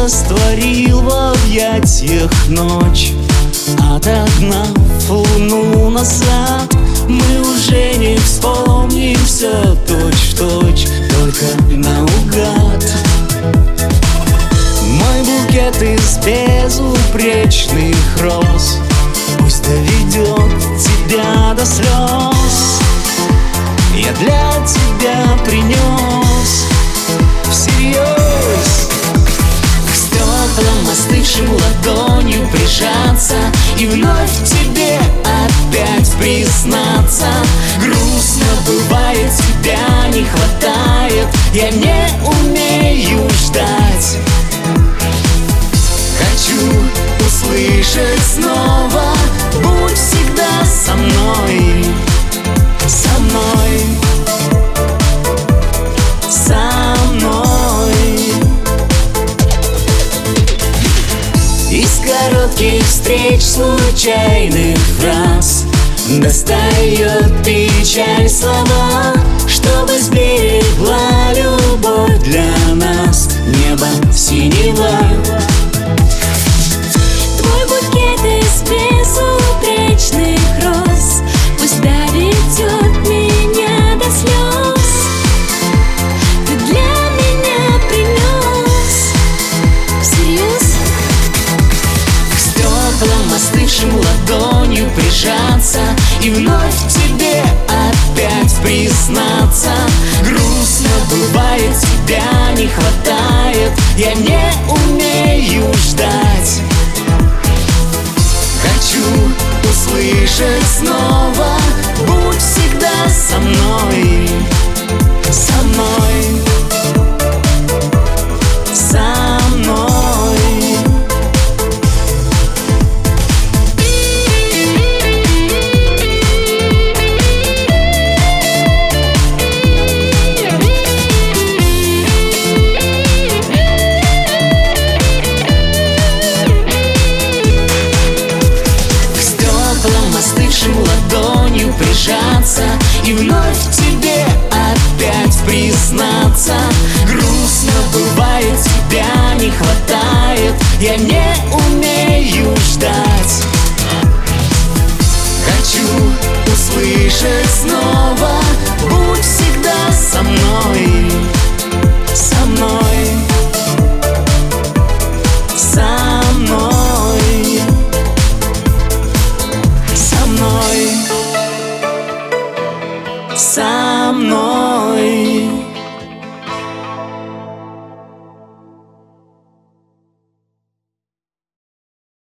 растворил в объятиях ночь. Отогнав луну назад, мы уже не вспомним все точь-в-точь, только наугад. Мой букет из безупречных роз пусть доведет тебя до слез. Я для тебя принес всерьез к стеклам, остывшим ладонью прижаться и вновь тебе опять признаться. Грустно бывает, тебя не хватает, я не умею ждать. Хочу услышать снова: будь всегда со мной, со мной, со мной. Из коротких встреч, случайных фраз достает печаль слова, чтобы сберегла любовь для нас небо синего. Твой букет из безупречных роз пусть доведет меня до слез. Ты для меня принес всерьез к стеклам, остывшим ладонью прижаться и вновь тебе опять признаться. Грустно бывает, тебя не хватает, я не умею ждать. Хочу услышать снова: будь всегда со мной, со мной, со мной. Остывшим ладонью прижаться и вновь тебе опять признаться. Грустно бывает, тебя не хватает, я не умею ждать. Хочу услышать снова: будь всегда со мной,